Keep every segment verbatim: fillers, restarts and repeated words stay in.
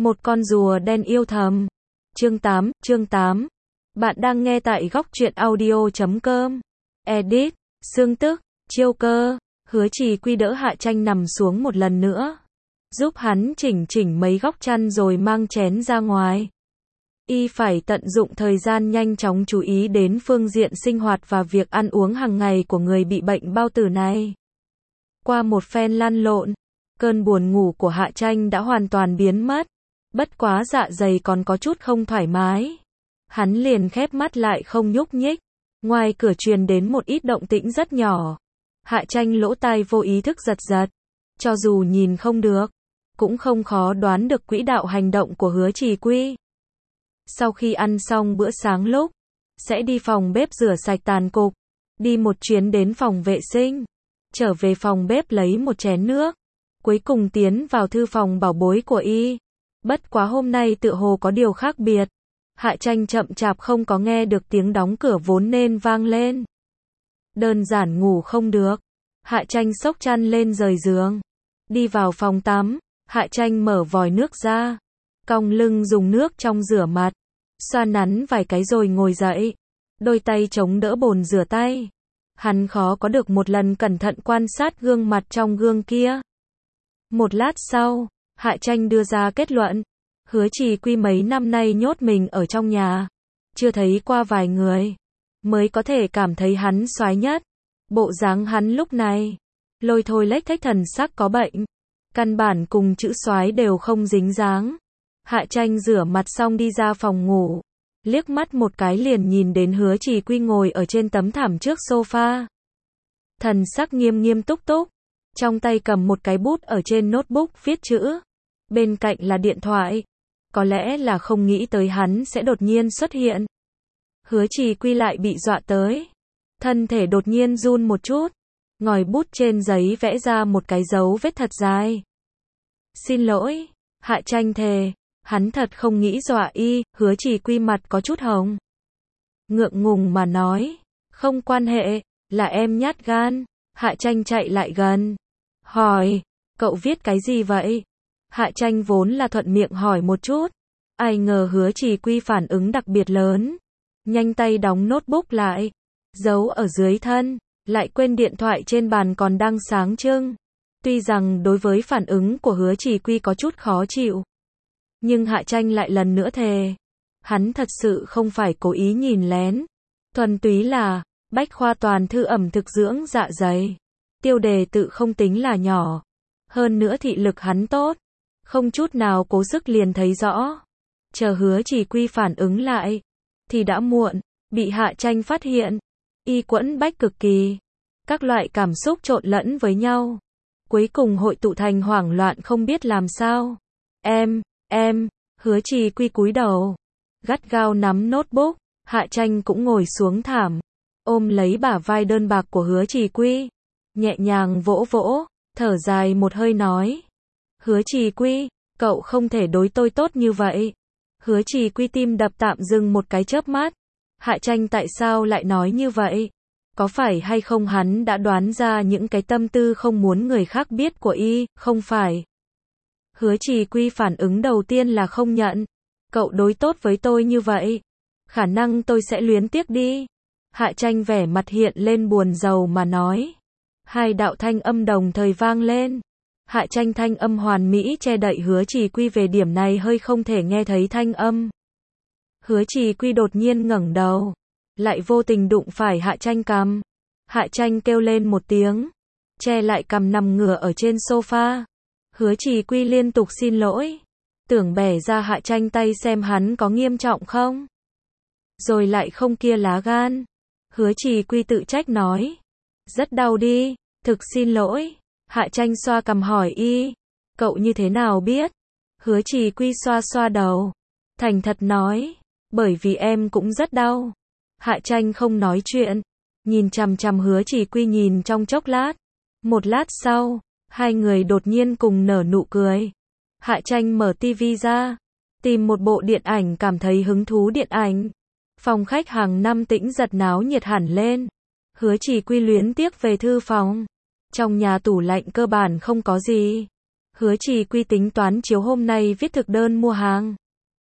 Một con rùa đen yêu thầm. Chương tám, chương tám. Bạn đang nghe tại góc truyện audio chấm com. Edit, Xương Tức, Chiêu Cơ. Hứa Trì Quy đỡ Hạ Tranh nằm xuống một lần nữa, giúp hắn chỉnh chỉnh mấy góc chăn rồi mang chén ra ngoài. Y phải tận dụng thời gian nhanh chóng chú ý đến phương diện sinh hoạt và việc ăn uống hàng ngày của người bị bệnh bao tử này. Qua một phen lăn lộn, cơn buồn ngủ của Hạ Tranh đã hoàn toàn biến mất. Bất quá dạ dày còn có chút không thoải mái. Hắn liền khép mắt lại không nhúc nhích. Ngoài cửa truyền đến một ít động tĩnh rất nhỏ. Hạ Tranh lỗ tai vô ý thức giật giật. Cho dù nhìn không được, cũng không khó đoán được quỹ đạo hành động của Hứa Trì Quy. Sau khi ăn xong bữa sáng lúc, sẽ đi phòng bếp rửa sạch tàn cục, đi một chuyến đến phòng vệ sinh, trở về phòng bếp lấy một chén nước, cuối cùng tiến vào thư phòng bảo bối của y. Bất quá hôm nay tựa hồ có điều khác biệt. Hạ Tranh chậm chạp không có nghe được tiếng đóng cửa vốn nên vang lên. Đơn giản ngủ không được. Hạ Tranh xốc chăn lên rời giường, đi vào phòng tắm. Hạ Tranh mở vòi nước ra, cong lưng dùng nước trong rửa mặt, xoa nắn vài cái rồi ngồi dậy, đôi tay chống đỡ bồn rửa tay. Hắn khó có được một lần cẩn thận quan sát gương mặt trong gương kia. Một lát sau, Hạ Tranh đưa ra kết luận, Hứa Trì Quy mấy năm nay nhốt mình ở trong nhà, chưa thấy qua vài người, mới có thể cảm thấy hắn soái nhất. Bộ dáng hắn lúc này, lôi thôi lếch thếch thần sắc có bệnh, căn bản cùng chữ soái đều không dính dáng. Hạ Tranh rửa mặt xong đi ra phòng ngủ, liếc mắt một cái liền nhìn đến Hứa Trì Quy ngồi ở trên tấm thảm trước sofa. Thần sắc nghiêm nghiêm túc túc, trong tay cầm một cái bút ở trên notebook viết chữ, bên cạnh là điện thoại. Có lẽ là không nghĩ tới hắn sẽ đột nhiên xuất hiện. Hứa Trì Quy lại bị dọa tới, thân thể đột nhiên run một chút, ngòi bút trên giấy vẽ ra một cái dấu vết thật dài. Xin lỗi, Hạ Tranh thề, hắn thật không nghĩ dọa y. Hứa Trì Quy mặt có chút hồng, ngượng ngùng mà nói, không quan hệ, là em nhát gan. Hạ Tranh chạy lại gần, hỏi, cậu viết cái gì vậy? Hạ Tranh vốn là thuận miệng hỏi một chút, ai ngờ Hứa Trì Quy phản ứng đặc biệt lớn, nhanh tay đóng notebook lại, giấu ở dưới thân, lại quên điện thoại trên bàn còn đang sáng trưng. Tuy rằng đối với phản ứng của Hứa Trì Quy có chút khó chịu, nhưng Hạ Tranh lại lần nữa thề, hắn thật sự không phải cố ý nhìn lén, thuần túy là bách khoa toàn thư ẩm thực dưỡng dạ dày. Tiêu đề tự không tính là nhỏ, hơn nữa thị lực hắn tốt, không chút nào cố sức liền thấy rõ. Chờ Hứa Trì Quy phản ứng lại, thì đã muộn, bị Hạ Tranh phát hiện. Y quẫn bách cực kỳ, các loại cảm xúc trộn lẫn với nhau, cuối cùng hội tụ thành hoảng loạn không biết làm sao. Em, em, Hứa Trì Quy cúi đầu, gắt gao nắm notebook. Hạ Tranh cũng ngồi xuống thảm, ôm lấy bả vai đơn bạc của Hứa Trì Quy, nhẹ nhàng vỗ vỗ, thở dài một hơi nói, Hứa Trì Quy, cậu không thể đối tôi tốt như vậy. Hứa Trì Quy tim đập tạm dừng một cái chớp mắt. Hạ Tranh tại sao lại nói như vậy? Có phải hay không hắn đã đoán ra những cái tâm tư không muốn người khác biết của y? Không phải. Hứa Trì Quy phản ứng đầu tiên là không nhận. Cậu đối tốt với tôi như vậy, khả năng tôi sẽ luyến tiếc đi. Hạ Tranh vẻ mặt hiện lên buồn rầu mà nói. Hai đạo thanh âm đồng thời vang lên. Hạ Tranh thanh âm hoàn mỹ che đậy Hứa Trì Quy về điểm này hơi không thể nghe thấy thanh âm. Hứa Trì Quy đột nhiên ngẩng đầu, lại vô tình đụng phải Hạ Tranh cằm. Hạ Tranh kêu lên một tiếng, che lại cằm nằm ngửa ở trên sofa. Hứa Trì Quy liên tục xin lỗi, tưởng bẻ ra Hạ Tranh tay xem hắn có nghiêm trọng không. Rồi lại không kia lá gan. Hứa Trì Quy tự trách nói, rất đau đi, thực xin lỗi. Hạ Tranh xoa cằm hỏi y, cậu như thế nào biết? Hứa Trì Quy xoa xoa đầu, thành thật nói, bởi vì em cũng rất đau. Hạ Tranh không nói chuyện, nhìn chằm chằm Hứa Trì Quy nhìn trong chốc lát. Một lát sau, hai người đột nhiên cùng nở nụ cười. Hạ Tranh mở tivi ra, tìm một bộ điện ảnh cảm thấy hứng thú điện ảnh. Phòng khách hàng năm tĩnh giật náo nhiệt hẳn lên. Hứa Trì Quy luyến tiếc về thư phòng. Trong nhà tủ lạnh cơ bản không có gì. Hứa Trì Quy tính toán chiếu hôm nay viết thực đơn mua hàng.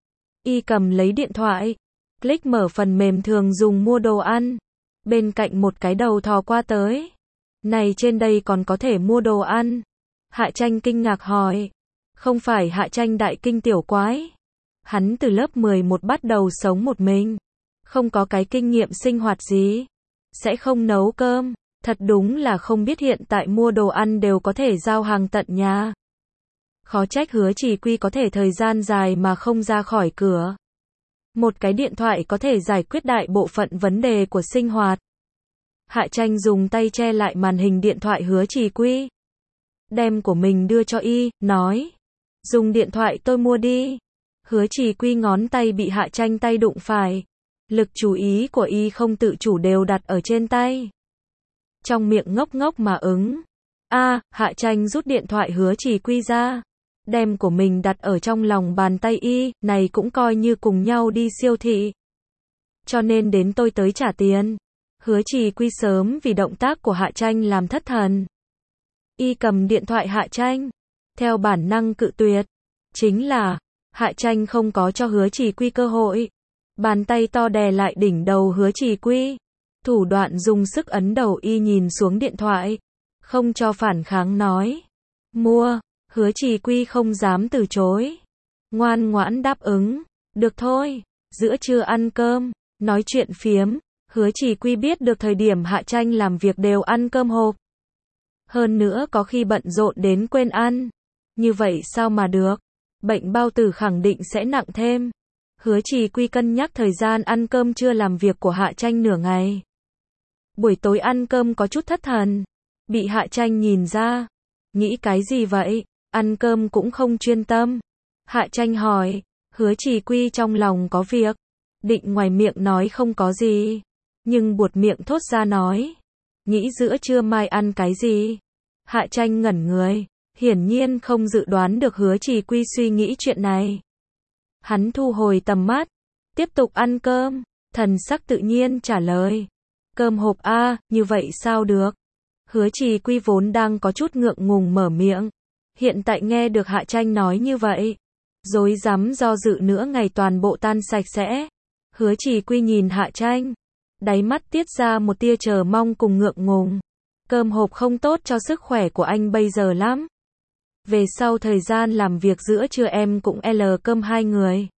Y cầm lấy điện thoại, click mở phần mềm thường dùng mua đồ ăn. Bên cạnh một cái đầu thò qua tới. Này trên đây còn có thể mua đồ ăn. Hạ Tranh kinh ngạc hỏi. Không phải Hạ Tranh đại kinh tiểu quái. Hắn từ lớp mười một bắt đầu sống một mình. Không có cái kinh nghiệm sinh hoạt gì. Sẽ không nấu cơm. Thật đúng là không biết hiện tại mua đồ ăn đều có thể giao hàng tận nhà. Khó trách Hứa Trì Quy có thể thời gian dài mà không ra khỏi cửa. Một cái điện thoại có thể giải quyết đại bộ phận vấn đề của sinh hoạt. Hạ Tranh dùng tay che lại màn hình điện thoại Hứa Trì Quy. Đem của mình đưa cho y, nói. Dùng điện thoại tôi mua đi. Hứa Trì Quy ngón tay bị Hạ Tranh tay đụng phải. Lực chú ý của y không tự chủ đều đặt ở trên tay. Trong miệng ngốc ngốc mà ứng. A, Hạ Tranh rút điện thoại Hứa Trì Quy ra. Đem của mình đặt ở trong lòng bàn tay y, này cũng coi như cùng nhau đi siêu thị. Cho nên đến tôi tới trả tiền. Hứa Trì Quy sớm vì động tác của Hạ Tranh làm thất thần. Y cầm điện thoại Hạ Tranh. Theo bản năng cự tuyệt. Chính là, Hạ Tranh không có cho Hứa Trì Quy cơ hội. Bàn tay to đè lại đỉnh đầu Hứa Trì Quy. Thủ đoạn dùng sức ấn đầu y nhìn xuống điện thoại. Không cho phản kháng nói. Mua. Hứa Trì Quy không dám từ chối. Ngoan ngoãn đáp ứng. Được thôi. Giữa trưa ăn cơm. Nói chuyện phiếm. Hứa Trì Quy biết được thời điểm Hạ Tranh làm việc đều ăn cơm hộp. Hơn nữa có khi bận rộn đến quên ăn. Như vậy sao mà được. Bệnh bao tử khẳng định sẽ nặng thêm. Hứa Trì Quy cân nhắc thời gian ăn cơm trưa làm việc của Hạ Tranh nửa ngày. Buổi tối ăn cơm có chút thất thần. Bị Hạ Tranh nhìn ra. Nghĩ cái gì vậy? Ăn cơm cũng không chuyên tâm. Hạ Tranh hỏi. Hứa Trì Quy trong lòng có việc. Định ngoài miệng nói không có gì. Nhưng buột miệng thốt ra nói. Nghĩ giữa trưa mai ăn cái gì? Hạ Tranh ngẩn người. Hiển nhiên không dự đoán được Hứa Trì Quy suy nghĩ chuyện này. Hắn thu hồi tầm mắt. Tiếp tục ăn cơm. Thần sắc tự nhiên trả lời. Cơm hộp a, như vậy sao được? Hứa Trì Quy vốn đang có chút ngượng ngùng mở miệng. Hiện tại nghe được Hạ Tranh nói như vậy. Rối rắm do dự nữa ngày toàn bộ tan sạch sẽ. Hứa Trì Quy nhìn Hạ Tranh. Đáy mắt tiết ra một tia chờ mong cùng ngượng ngùng. Cơm hộp không tốt cho sức khỏe của anh bây giờ lắm. Về sau thời gian làm việc giữa trưa em cũng L cơm hai người.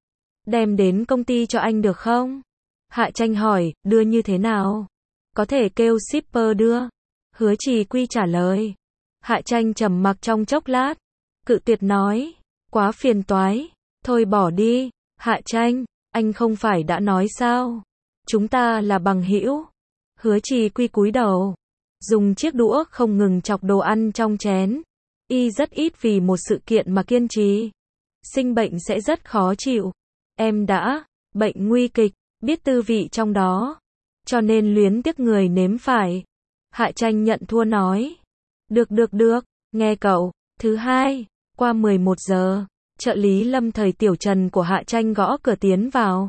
Đem đến công ty cho anh được không? Hạ Tranh hỏi, đưa như thế nào? Có thể kêu shipper đưa. Hứa Trì Quy trả lời. Hạ Tranh trầm mặc trong chốc lát. Cự tuyệt nói. Quá phiền toái. Thôi bỏ đi. Hạ Tranh, anh không phải đã nói sao? Chúng ta là bằng hữu. Hứa Trì Quy cúi đầu. Dùng chiếc đũa không ngừng chọc đồ ăn trong chén. Y rất ít vì một sự kiện mà kiên trì. Sinh bệnh sẽ rất khó chịu. Em đã bệnh nguy kịch, biết tư vị trong đó. Cho nên luyến tiếc người nếm phải. Hạ Tranh nhận thua nói. Được được được, nghe cậu. Thứ hai, qua mười một giờ, trợ lý Lâm Thời Tiểu Trần của Hạ Tranh gõ cửa tiến vào.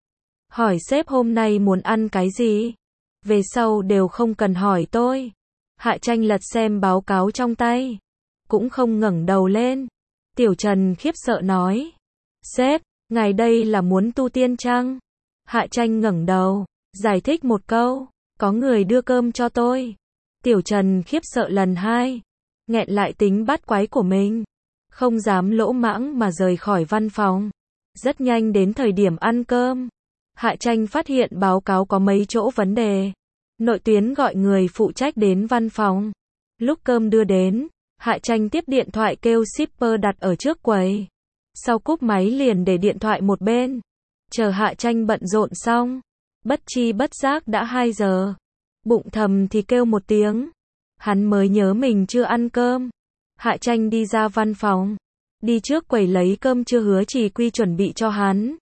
Hỏi sếp hôm nay muốn ăn cái gì? Về sau đều không cần hỏi tôi. Hạ Tranh lật xem báo cáo trong tay. Cũng không ngẩng đầu lên. Tiểu Trần khiếp sợ nói. Sếp, ngài đây là muốn tu tiên chăng? Hạ Tranh ngẩng đầu, giải thích một câu. Có người đưa cơm cho tôi. Tiểu Trần khiếp sợ lần hai. Nghẹn lại tính bắt quái của mình. Không dám lỗ mãng mà rời khỏi văn phòng. Rất nhanh đến thời điểm ăn cơm. Hạ Tranh phát hiện báo cáo có mấy chỗ vấn đề. Nội tuyến gọi người phụ trách đến văn phòng. Lúc cơm đưa đến, Hạ Tranh tiếp điện thoại kêu shipper đặt ở trước quầy. Sau cúp máy liền để điện thoại một bên. Chờ Hạ Tranh bận rộn xong. Bất chi bất giác đã hai giờ. Bụng thầm thì kêu một tiếng. Hắn mới nhớ mình chưa ăn cơm. Hạ Tranh đi ra văn phòng. Đi trước quầy lấy cơm chưa Hứa Trì Quy chuẩn bị cho hắn.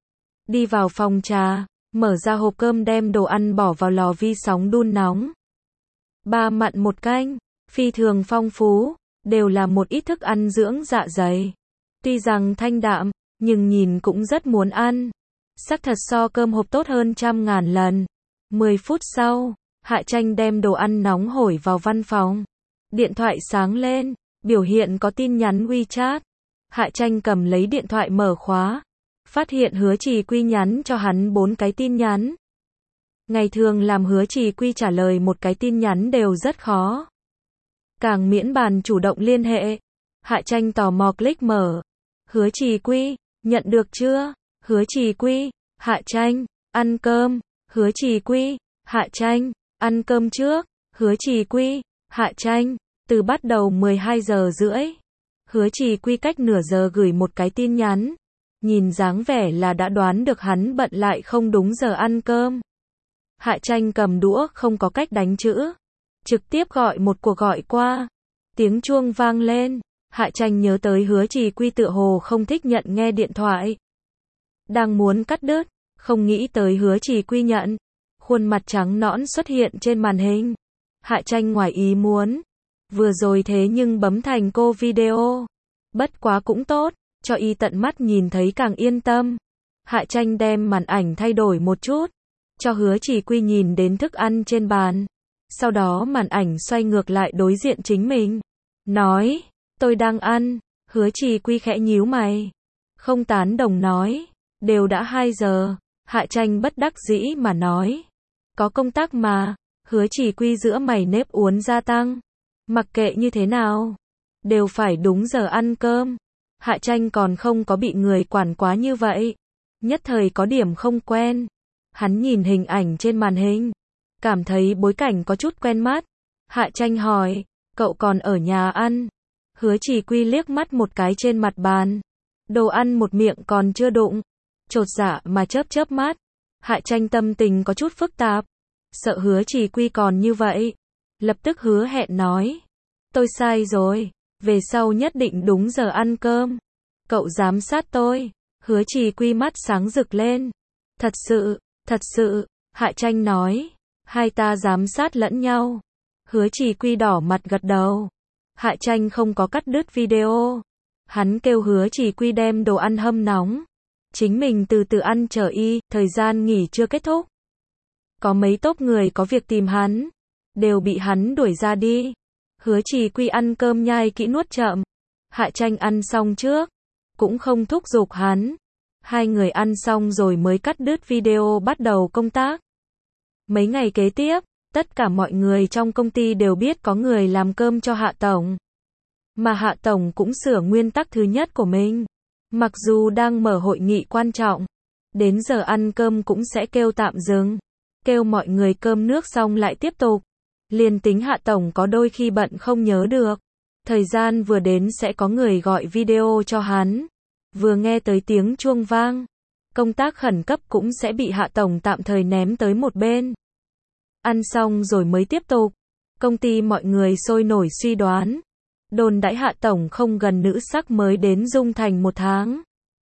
Đi vào phòng trà. Mở ra hộp cơm đem đồ ăn bỏ vào lò vi sóng đun nóng. Ba mặn một canh. Phi thường phong phú. Đều là một ít thức ăn dưỡng dạ dày. Tuy rằng thanh đạm, nhưng nhìn cũng rất muốn ăn. Sắc thật so cơm hộp tốt hơn trăm ngàn lần. mười phút sau, Hạ Tranh đem đồ ăn nóng hổi vào văn phòng. Điện thoại sáng lên, biểu hiện có tin nhắn WeChat. Hạ Tranh cầm lấy điện thoại mở khóa, phát hiện Hứa Trì Quy nhắn cho hắn bốn cái tin nhắn. Ngày thường làm Hứa Trì Quy trả lời một cái tin nhắn đều rất khó. Càng miễn bàn chủ động liên hệ. Hạ Tranh tò mò click mở. Hứa Trì Quy, nhận được chưa? Hứa Trì Quy, Hạ Tranh, ăn cơm. Hứa Trì Quy, Hạ Tranh, ăn cơm trước. Hứa Trì Quy, Hạ Tranh, từ bắt đầu mười hai giờ rưỡi. Hứa Trì Quy cách nửa giờ gửi một cái tin nhắn. Nhìn dáng vẻ là đã đoán được hắn bận lại không đúng giờ ăn cơm. Hạ Tranh cầm đũa không có cách đánh chữ. Trực tiếp gọi một cuộc gọi qua. Tiếng chuông vang lên. Hạ Tranh nhớ tới Hứa Trì Quy tựa hồ không thích nhận nghe điện thoại. Đang muốn cắt đứt, không nghĩ tới Hứa Trì Quy nhận. Khuôn mặt trắng nõn xuất hiện trên màn hình. Hạ Tranh ngoài ý muốn. Vừa rồi thế nhưng bấm thành cô video. Bất quá cũng tốt, cho y tận mắt nhìn thấy càng yên tâm. Hạ Tranh đem màn ảnh thay đổi một chút, cho Hứa Trì Quy nhìn đến thức ăn trên bàn. Sau đó màn ảnh xoay ngược lại đối diện chính mình. Nói, tôi đang ăn. Hứa Trì Quy khẽ nhíu mày. Không tán đồng nói, đều đã hai giờ. Hạ Tranh bất đắc dĩ mà nói. Có công tác mà. Hứa Trì Quy giữa mày nếp uốn gia tăng. Mặc kệ như thế nào, đều phải đúng giờ ăn cơm. Hạ Tranh còn không có bị người quản quá như vậy. Nhất thời có điểm không quen. Hắn nhìn hình ảnh trên màn hình, cảm thấy bối cảnh có chút quen mắt. Hạ Tranh hỏi, cậu còn ở nhà ăn? Hứa Trì Quy liếc mắt một cái trên mặt bàn. Đồ ăn một miệng còn chưa đụng. Chột dạ mà chớp chớp mắt. Hạ Tranh tâm tình có chút phức tạp. Sợ Hứa Trì Quy còn như vậy. Lập tức hứa hẹn nói. Tôi sai rồi. Về sau nhất định đúng giờ ăn cơm. Cậu giám sát tôi. Hứa Trì Quy mắt sáng rực lên. Thật sự, thật sự. Hạ Tranh nói. Hai ta giám sát lẫn nhau. Hứa Trì Quy đỏ mặt gật đầu. Hạ Tranh không có cắt đứt video. Hắn kêu Hứa Trì Quy đem đồ ăn hâm nóng. Chính mình từ từ ăn chờ y, thời gian nghỉ chưa kết thúc. Có mấy tốp người có việc tìm hắn. Đều bị hắn đuổi ra đi. Hứa Trì Quy ăn cơm nhai kỹ nuốt chậm. Hạ Tranh ăn xong trước. Cũng không thúc giục hắn. Hai người ăn xong rồi mới cắt đứt video bắt đầu công tác. Mấy ngày kế tiếp, tất cả mọi người trong công ty đều biết có người làm cơm cho Hạ Tổng. Mà Hạ Tổng cũng sửa nguyên tắc thứ nhất của mình. Mặc dù đang mở hội nghị quan trọng, đến giờ ăn cơm cũng sẽ kêu tạm dừng. Kêu mọi người cơm nước xong lại tiếp tục. Liền tính Hạ Tổng có đôi khi bận không nhớ được. Thời gian vừa đến sẽ có người gọi video cho hắn. Vừa nghe tới tiếng chuông vang, công tác khẩn cấp cũng sẽ bị Hạ Tổng tạm thời ném tới một bên. Ăn xong rồi mới tiếp tục. Công ty mọi người sôi nổi suy đoán. Đồn đãi Hạ Tổng không gần nữ sắc mới đến Dung Thành một tháng.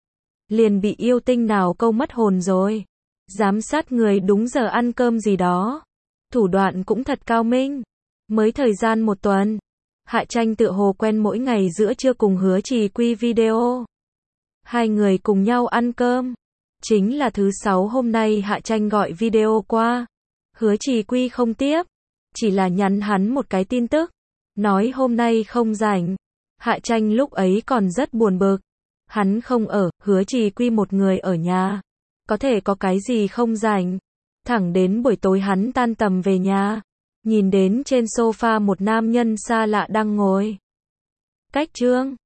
Liền bị yêu tinh nào câu mất hồn rồi. Giám sát người đúng giờ ăn cơm gì đó. Thủ đoạn cũng thật cao minh. Mới thời gian một tuần. Hạ Tranh tựa hồ quen mỗi ngày giữa trưa cùng Hứa Trì Quy video. Hai người cùng nhau ăn cơm. Chính là thứ sáu hôm nay Hạ Tranh gọi video qua. Hứa Trì Quy không tiếp. Chỉ là nhắn hắn một cái tin tức. Nói hôm nay không rảnh. Hạ Tranh lúc ấy còn rất buồn bực. Hắn không ở, Hứa Trì Quy một người ở nhà. Có thể có cái gì không rảnh. Thẳng đến buổi tối hắn tan tầm về nhà. Nhìn đến trên sofa một nam nhân xa lạ đang ngồi. Cách chương